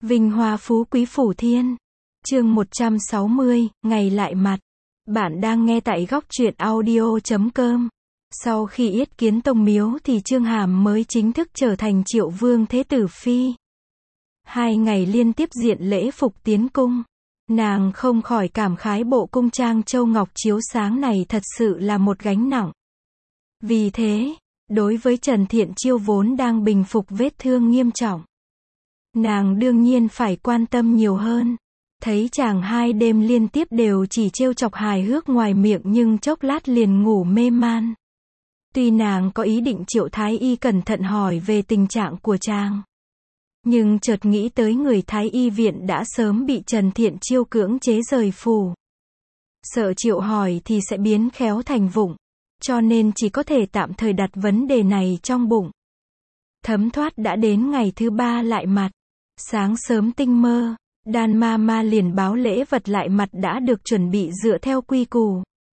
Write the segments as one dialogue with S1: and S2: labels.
S1: Vinh hoa phú quý phủ thiên. Chương 160, ngày lại mặt. Bạn đang nghe tại góc truyện audio.com. Sau khi yết kiến tông miếu thì Chương Hàm mới chính thức trở thành Triệu Vương Thế Tử Phi. 2 ngày liên tiếp diện lễ phục tiến cung. Nàng không khỏi cảm khái bộ cung trang châu ngọc chiếu sáng này thật sự là một gánh nặng. Vì thế, đối với Trần Thiện Chiêu vốn đang bình phục vết thương nghiêm trọng, nàng đương nhiên phải quan tâm nhiều hơn. Thấy chàng 2 đêm liên tiếp đều chỉ trêu chọc hài hước ngoài miệng nhưng chốc lát liền ngủ mê man. Tuy nàng có ý định triệu thái y cẩn thận hỏi về tình trạng của chàng, nhưng chợt nghĩ tới người thái y viện đã sớm bị Trần Thiện Chiêu cưỡng chế rời phủ. Sợ triệu hỏi thì sẽ biến khéo thành vụng, cho nên chỉ có thể tạm thời đặt vấn đề này trong bụng. Thấm thoát đã đến ngày thứ 3 lại mặt. Sáng sớm tinh mơ, Đan Ma liền báo lễ vật lại mặt đã được chuẩn bị dựa theo quy củ.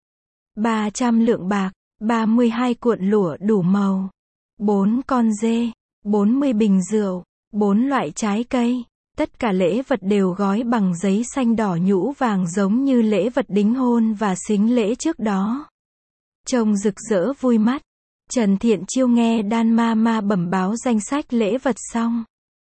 S1: 300 lượng bạc, 32 cuộn lụa đủ màu, 4 con dê, 40 bình rượu, 4 loại trái cây. Tất cả lễ vật đều gói bằng giấy xanh đỏ nhũ vàng giống như lễ vật đính hôn và sính lễ trước đó. Trông rực rỡ vui mắt. Trần Thiện Chiêu nghe Đan Ma bẩm báo danh sách lễ vật xong,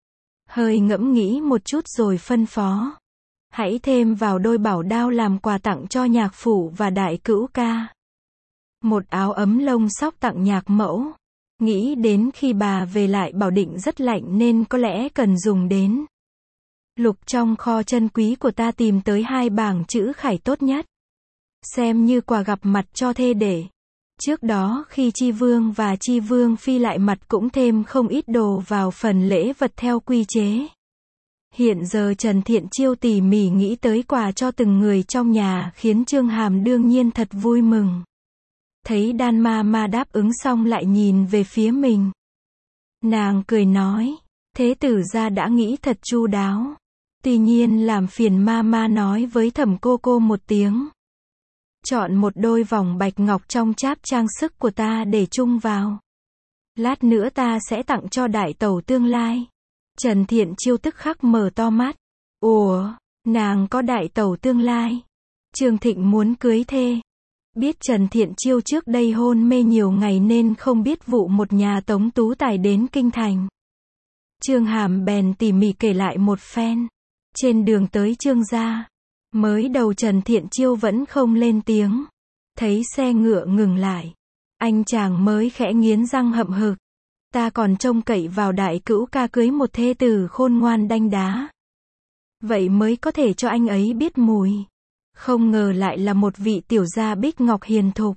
S1: hơi ngẫm nghĩ một chút rồi phân phó. Hãy thêm vào đôi bảo đao làm quà tặng cho nhạc phụ và đại cữu ca. Một áo ấm lông sóc tặng nhạc mẫu. Nghĩ đến khi bà về lại Bảo Định rất lạnh nên có lẽ cần dùng đến. Lục trong kho chân quý của ta tìm tới 2 bảng chữ khải tốt nhất, xem như quà gặp mặt cho thê để. Trước đó khi Chi Vương và Chi Vương Phi lại mặt cũng thêm không ít đồ vào phần lễ vật theo quy chế. Hiện giờ Trần Thiện Chiêu tỉ mỉ nghĩ tới quà cho từng người trong nhà khiến Chương Hàm đương nhiên thật vui mừng. Thấy Đan Ma đáp ứng xong lại nhìn về phía mình. Nàng cười nói, thế tử gia đã nghĩ thật chu đáo. Tuy nhiên làm phiền Ma nói với Thẩm cô một tiếng. Chọn một đôi vòng bạch ngọc trong cháp trang sức của ta để chung vào. Lát nữa ta sẽ tặng cho đại tẩu tương lai. Trần Thiện Chiêu tức khắc mở to mắt. Ủa, nàng có đại tẩu tương lai? Trương Thịnh muốn cưới thê. Biết Trần Thiện Chiêu trước đây hôn mê nhiều ngày nên không biết vụ một nhà Tống Tú Tài đến kinh thành. Chương Hàm bèn tỉ mỉ kể lại một phen. Trên đường tới Trương gia, mới đầu Trần Thiện Chiêu vẫn không lên tiếng. Thấy xe ngựa ngừng lại, anh chàng mới khẽ nghiến răng hậm hực. Ta còn trông cậy vào đại cữu ca cưới một thê tử khôn ngoan đanh đá, vậy mới có thể cho anh ấy biết mùi. Không ngờ lại là một vị tiểu gia bích ngọc hiền thục.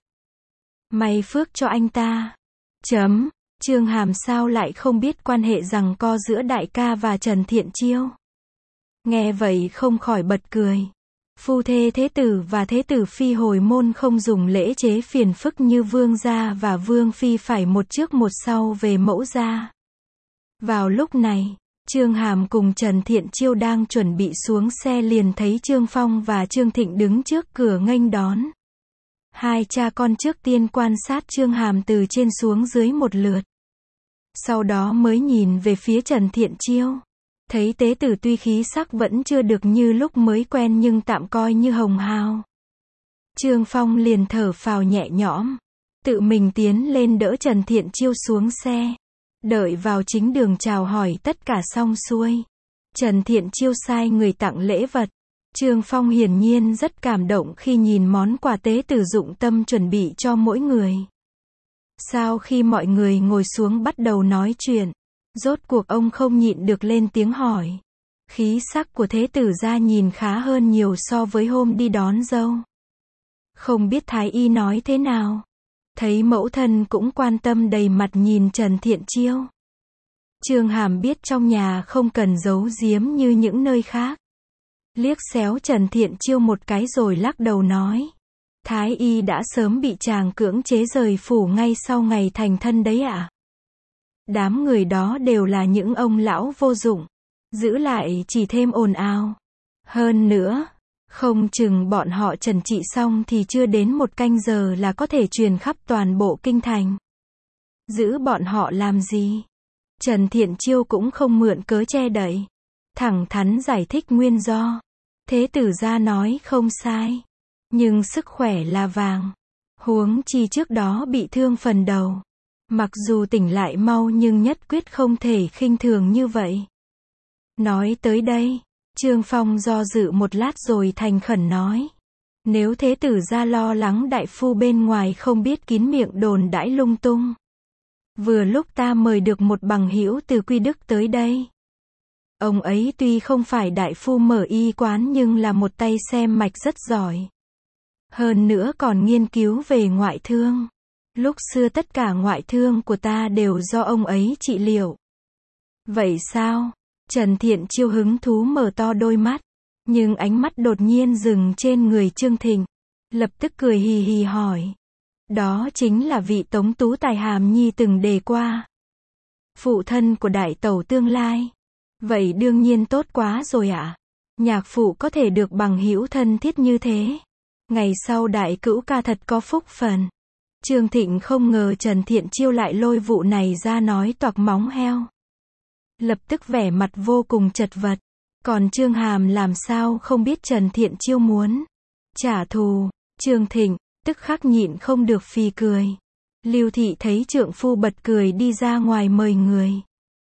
S1: May phước cho anh ta. Chương Hàm sao lại không biết quan hệ giằng co giữa đại ca và Trần Thiện Chiêu. Nghe vậy không khỏi bật cười. Phu thê thế tử và thế tử phi hồi môn không dùng lễ chế phiền phức như vương gia và vương phi phải một trước một sau về mẫu gia. Vào lúc này, Chương Hàm cùng Trần Thiện Chiêu đang chuẩn bị xuống xe liền thấy Trương Phong và Trương Thịnh đứng trước cửa nghênh đón. 2 cha con trước tiên quan sát Chương Hàm từ trên xuống dưới một lượt, sau đó mới nhìn về phía Trần Thiện Chiêu. Thấy tế tử tuy khí sắc vẫn chưa được như lúc mới quen nhưng tạm coi như hồng hào. Trương Phong liền thở phào nhẹ nhõm, tự mình tiến lên đỡ Trần Thiện Chiêu xuống xe. Đợi vào chính đường chào hỏi tất cả xong xuôi, Trần Thiện Chiêu sai người tặng lễ vật. Trương Phong hiển nhiên rất cảm động khi nhìn món quà tế tử dụng tâm chuẩn bị cho mỗi người. Sau khi mọi người ngồi xuống bắt đầu nói chuyện, rốt cuộc ông không nhịn được lên tiếng hỏi. Khí sắc của thế tử gia nhìn khá hơn nhiều so với hôm đi đón dâu. Không biết thái y nói thế nào? Thấy mẫu thân cũng quan tâm đầy mặt nhìn Trần Thiện Chiêu. Chương Hàm biết trong nhà không cần giấu giếm như những nơi khác. Liếc xéo Trần Thiện Chiêu một cái rồi lắc đầu nói. Thái y đã sớm bị chàng cưỡng chế rời phủ ngay sau ngày thành thân đấy ạ. Đám người đó đều là những ông lão vô dụng, giữ lại chỉ thêm ồn ào. Hơn nữa, không chừng bọn họ trần trị xong thì chưa đến 1 canh giờ là có thể truyền khắp toàn bộ kinh thành. Giữ bọn họ làm gì? Trần Thiện Chiêu cũng không mượn cớ che đậy. thẳng thắn giải thích nguyên do. Thế tử gia nói không sai. Nhưng sức khỏe là vàng. Huống chi trước đó bị thương phần đầu. Mặc dù tỉnh lại mau nhưng nhất quyết không thể khinh thường như vậy. Nói tới đây, Trương Phong do dự một lát rồi thành khẩn nói. Nếu thế tử gia lo lắng đại phu bên ngoài không biết kín miệng đồn đãi lung tung. Vừa lúc ta mời được một bằng hữu từ Quy Đức tới đây. Ông ấy tuy không phải đại phu mở y quán nhưng là một tay xem mạch rất giỏi. Hơn nữa còn nghiên cứu về ngoại thương. Lúc xưa tất cả ngoại thương của ta đều do ông ấy trị liệu. Vậy sao? Trần Thiện Chiêu hứng thú mở to đôi mắt. Nhưng ánh mắt đột nhiên dừng trên người Trương Thịnh. Lập tức cười hì hì hỏi. Đó chính là vị Tống Tú Tài Hàm Nhi từng đề qua. Phụ thân của đại tẩu tương lai. Vậy đương nhiên tốt quá rồi ạ. Nhạc phụ có thể được bằng hữu thân thiết như thế. Ngày sau đại cữu ca thật có phúc phần. Trương Thịnh không ngờ Trần Thiện Chiêu lại lôi vụ này ra nói toạc móng heo. Lập tức vẻ mặt vô cùng chật vật. Còn Trương Hàm làm sao không biết Trần Thiện Chiêu muốn trả thù. Trương Thịnh tức khắc nhịn không được phì cười. Lưu Thị thấy trượng phu bật cười đi ra ngoài mời người.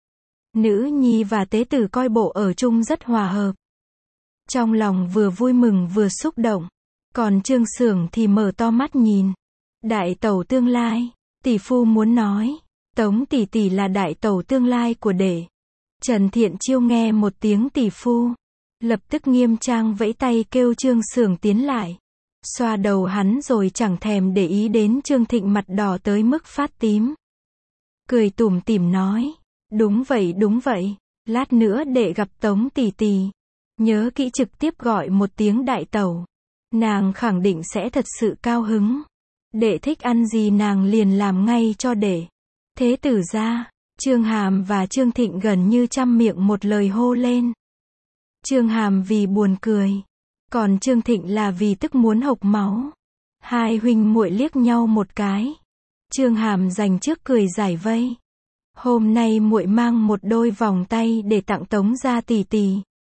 S1: Nữ nhi và tế tử coi bộ ở chung rất hòa hợp. Trong lòng vừa vui mừng vừa xúc động. Còn Trương Xưởng thì mở to mắt nhìn. Đại tẩu tương lai, tỷ phu muốn nói, Tống tỷ tỷ là đại tẩu tương lai của đệ. Trần Thiện Chiêu nghe một tiếng tỷ phu, lập tức nghiêm trang vẫy tay kêu Trương Xưởng tiến lại. Xoa đầu hắn rồi chẳng thèm để ý đến Trương Thịnh mặt đỏ tới mức phát tím. Cười tủm tỉm nói, đúng vậy, lát nữa đệ gặp Tống tỷ tỷ. Nhớ kỹ trực tiếp gọi một tiếng đại tẩu. Nàng khẳng định sẽ thật sự cao hứng. Đệ thích ăn gì nàng liền làm ngay cho đệ. Thế tử gia, Trương Hàm và Trương Thịnh gần như trăm miệng một lời hô lên. Trương Hàm vì buồn cười. Còn Trương Thịnh là vì tức muốn hộc máu. Hai huynh muội liếc nhau một cái. Trương Hàm dành trước cười giải vây. Hôm nay muội mang một đôi vòng tay để tặng Tống gia tỷ tỷ.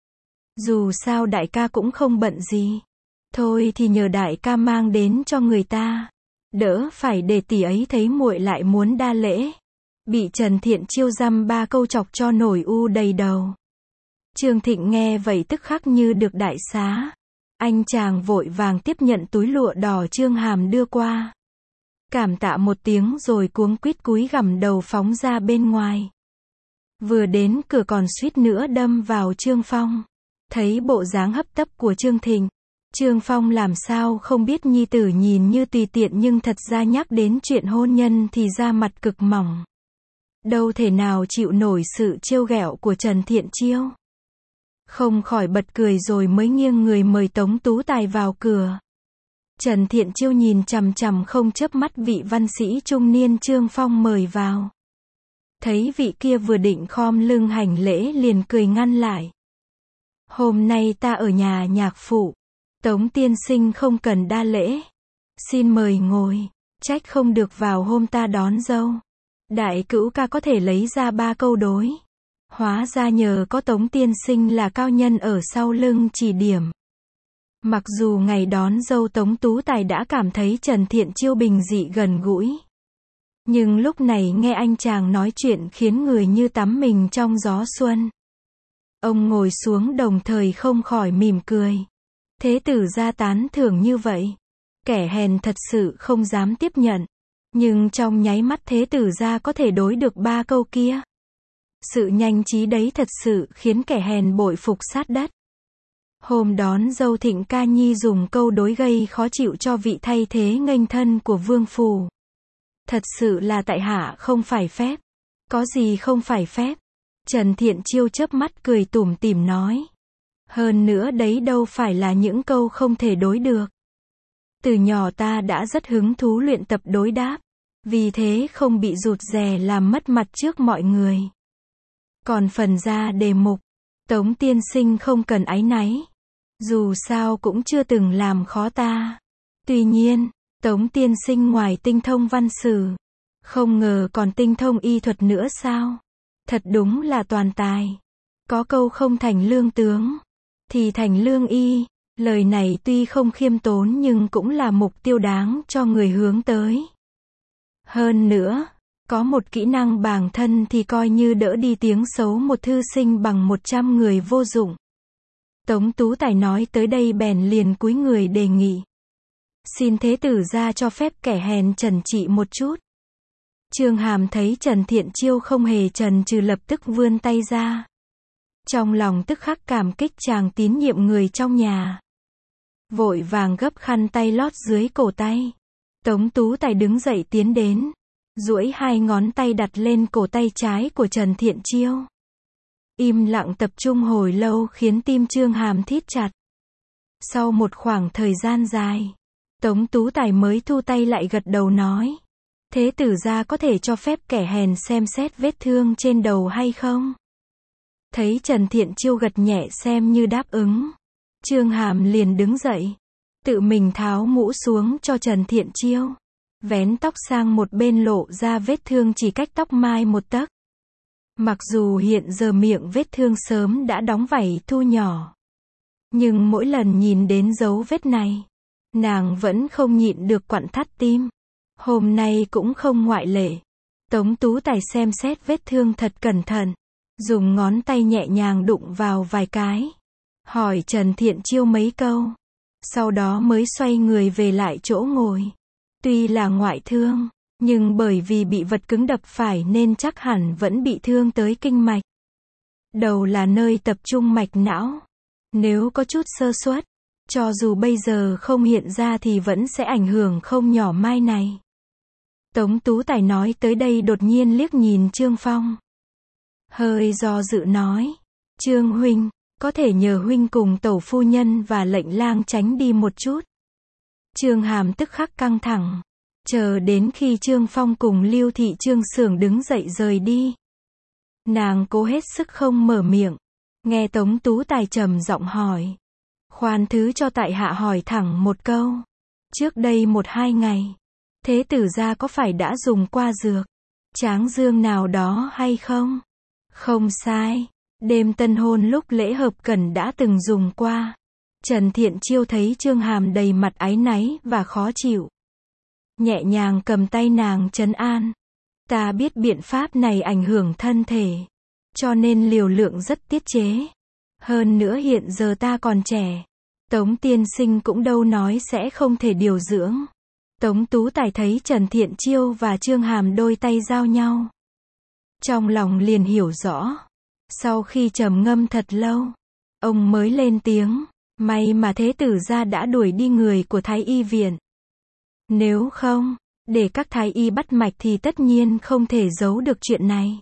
S1: Dù sao đại ca cũng không bận gì. Thôi thì nhờ đại ca mang đến cho người ta. Đỡ phải để tỷ ấy thấy muội lại muốn đa lễ. Bị Trần Thiện Chiêu dăm ba câu chọc cho nổi u đầy đầu. Trương Thịnh nghe vậy tức khắc như được đại xá. Anh chàng vội vàng tiếp nhận túi lụa đỏ Trương Hàm đưa qua. Cảm tạ một tiếng rồi cuống quýt cúi gằm đầu phóng ra bên ngoài. Vừa đến cửa còn suýt nữa đâm vào Trương Phong. Thấy bộ dáng hấp tấp của Trương Thịnh. Trương Phong làm sao không biết nhi tử nhìn như tùy tiện nhưng thật ra nhắc đến chuyện hôn nhân thì da mặt cực mỏng. Đâu thể nào chịu nổi sự trêu ghẹo của Trần Thiện Chiêu. Không khỏi bật cười rồi mới nghiêng người mời Tống Tú Tài vào cửa. Trần Thiện Chiêu nhìn chằm chằm không chớp mắt vị văn sĩ trung niên Trương Phong mời vào. Thấy vị kia vừa định khom lưng hành lễ liền cười ngăn lại. Hôm nay ta ở nhà nhạc phụ. Tống tiên sinh không cần đa lễ. Xin mời ngồi. Trách không được vào hôm ta đón dâu. Đại cữu ca có thể lấy ra ba câu đối. Hóa ra nhờ có Tống tiên sinh là cao nhân ở sau lưng chỉ điểm. Mặc dù ngày đón dâu Tống Tú Tài đã cảm thấy Trần Thiện Chiêu bình dị gần gũi. Nhưng lúc này nghe anh chàng nói chuyện khiến người như tắm mình trong gió xuân. Ông ngồi xuống đồng thời không khỏi mỉm cười. Thế tử gia tán thưởng như vậy. Kẻ hèn thật sự không dám tiếp nhận. Nhưng trong nháy mắt thế tử gia có thể đối được ba câu kia. Sự nhanh trí đấy thật sự khiến kẻ hèn bội phục sát đất. Hôm đón dâu Thịnh ca nhi dùng câu đối gây khó chịu cho vị thay thế nghênh thân của vương phủ. Thật sự là tại hạ không phải phép. Có gì không phải phép. Trần Thiện Chiêu chớp mắt cười tủm tỉm nói. Hơn nữa đấy đâu phải là những câu không thể đối được. Từ nhỏ ta đã rất hứng thú luyện tập đối đáp. Vì thế không bị rụt rè làm mất mặt trước mọi người. Còn phần ra đề mục, Tống tiên sinh không cần áy náy. Dù sao cũng chưa từng làm khó ta. Tuy nhiên, Tống tiên sinh ngoài tinh thông văn sử, không ngờ còn tinh thông y thuật nữa sao? Thật đúng là toàn tài. Có câu không thành lương tướng, thì thành lương y. Lời này tuy không khiêm tốn nhưng cũng là mục tiêu đáng cho người hướng tới. Hơn nữa, có một kỹ năng bản thân thì coi như đỡ đi tiếng xấu một thư sinh bằng 100 người vô dụng. Tống Tú Tài nói tới đây bèn liền cúi người đề nghị. Xin thế tử gia cho phép kẻ hèn trần trị một chút. Chương Hàm thấy Trần Thiện Chiêu không hề chần chừ lập tức vươn tay ra. Trong lòng tức khắc cảm kích chàng tín nhiệm người trong nhà. Vội vàng gấp khăn tay lót dưới cổ tay. Tống Tú Tài đứng dậy tiến đến. Duỗi hai ngón tay đặt lên cổ tay trái của Trần Thiện Chiêu. Im lặng tập trung hồi lâu khiến tim Chương Hàm thít chặt. Sau một khoảng thời gian dài, Tống Tú Tài mới thu tay lại gật đầu nói. Thế tử gia có thể cho phép kẻ hèn xem xét vết thương trên đầu hay không? Thấy Trần Thiện Chiêu gật nhẹ xem như đáp ứng. Chương Hàm liền đứng dậy. Tự mình tháo mũ xuống cho Trần Thiện Chiêu. Vén tóc sang một bên lộ ra vết thương chỉ cách tóc mai một tấc. Mặc dù hiện giờ miệng vết thương sớm đã đóng vảy thu nhỏ. Nhưng mỗi lần nhìn đến dấu vết này, nàng vẫn không nhịn được quặn thắt tim. Hôm nay cũng không ngoại lệ. Tống Tú Tài xem xét vết thương thật cẩn thận. Dùng ngón tay nhẹ nhàng đụng vào vài cái. Hỏi Trần Thiện Chiêu mấy câu. Sau đó mới xoay người về lại chỗ ngồi. Tuy là ngoại thương, nhưng bởi vì bị vật cứng đập phải nên chắc hẳn vẫn bị thương tới kinh mạch. Đầu là nơi tập trung mạch não. Nếu có chút sơ suất, cho dù bây giờ không hiện ra thì vẫn sẽ ảnh hưởng không nhỏ mai này. Tống Tú Tài nói tới đây đột nhiên liếc nhìn Trương Phong. Hơi do dự nói. Trương huynh, có thể nhờ huynh cùng tẩu phu nhân và lệnh lang tránh đi một chút. Chương Hàm tức khắc căng thẳng. Chờ đến khi Trương Phong cùng Lưu Thị Trương Xưởng đứng dậy rời đi. Nàng cố hết sức không mở miệng. Nghe Tống Tú Tài trầm giọng hỏi. Khoan thứ cho tại hạ hỏi thẳng một câu. Trước đây 1-2 ngày, thế tử gia có phải đã dùng qua dược tráng dương nào đó hay không? Không sai. Đêm tân hôn lúc lễ hợp cẩn đã từng dùng qua. Trần Thiện Chiêu thấy Chương Hàm đầy mặt áy náy và khó chịu. Nhẹ nhàng cầm tay nàng trấn an. Ta biết biện pháp này ảnh hưởng thân thể. Cho nên liều lượng rất tiết chế. Hơn nữa hiện giờ ta còn trẻ. Tống tiên sinh cũng đâu nói sẽ không thể điều dưỡng. Tống Tú Tài thấy Trần Thiện Chiêu và Chương Hàm đôi tay giao nhau. Trong lòng liền hiểu rõ. Sau khi trầm ngâm thật lâu, ông mới lên tiếng. May mà thế tử gia đã đuổi đi người của Thái Y viện. Nếu không, để các Thái Y bắt mạch thì tất nhiên không thể giấu được chuyện này.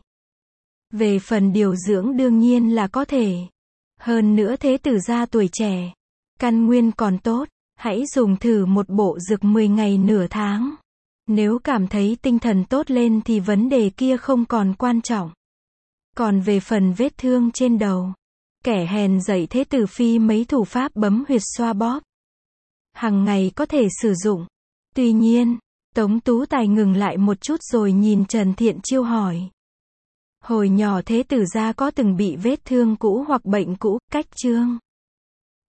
S1: Về phần điều dưỡng đương nhiên là có thể. Hơn nữa thế tử gia tuổi trẻ, căn nguyên còn tốt, hãy dùng thử một bộ dược 10 ngày nửa tháng. Nếu cảm thấy tinh thần tốt lên thì vấn đề kia không còn quan trọng. Còn về phần vết thương trên đầu, kẻ hèn dạy thế tử phi mấy thủ pháp bấm huyệt xoa bóp. Hằng ngày có thể sử dụng. Tuy nhiên, Tống Tú Tài ngừng lại một chút rồi nhìn Trần Thiện Chiêu hỏi. Hồi nhỏ thế tử gia có từng bị vết thương cũ hoặc bệnh cũ, cách chương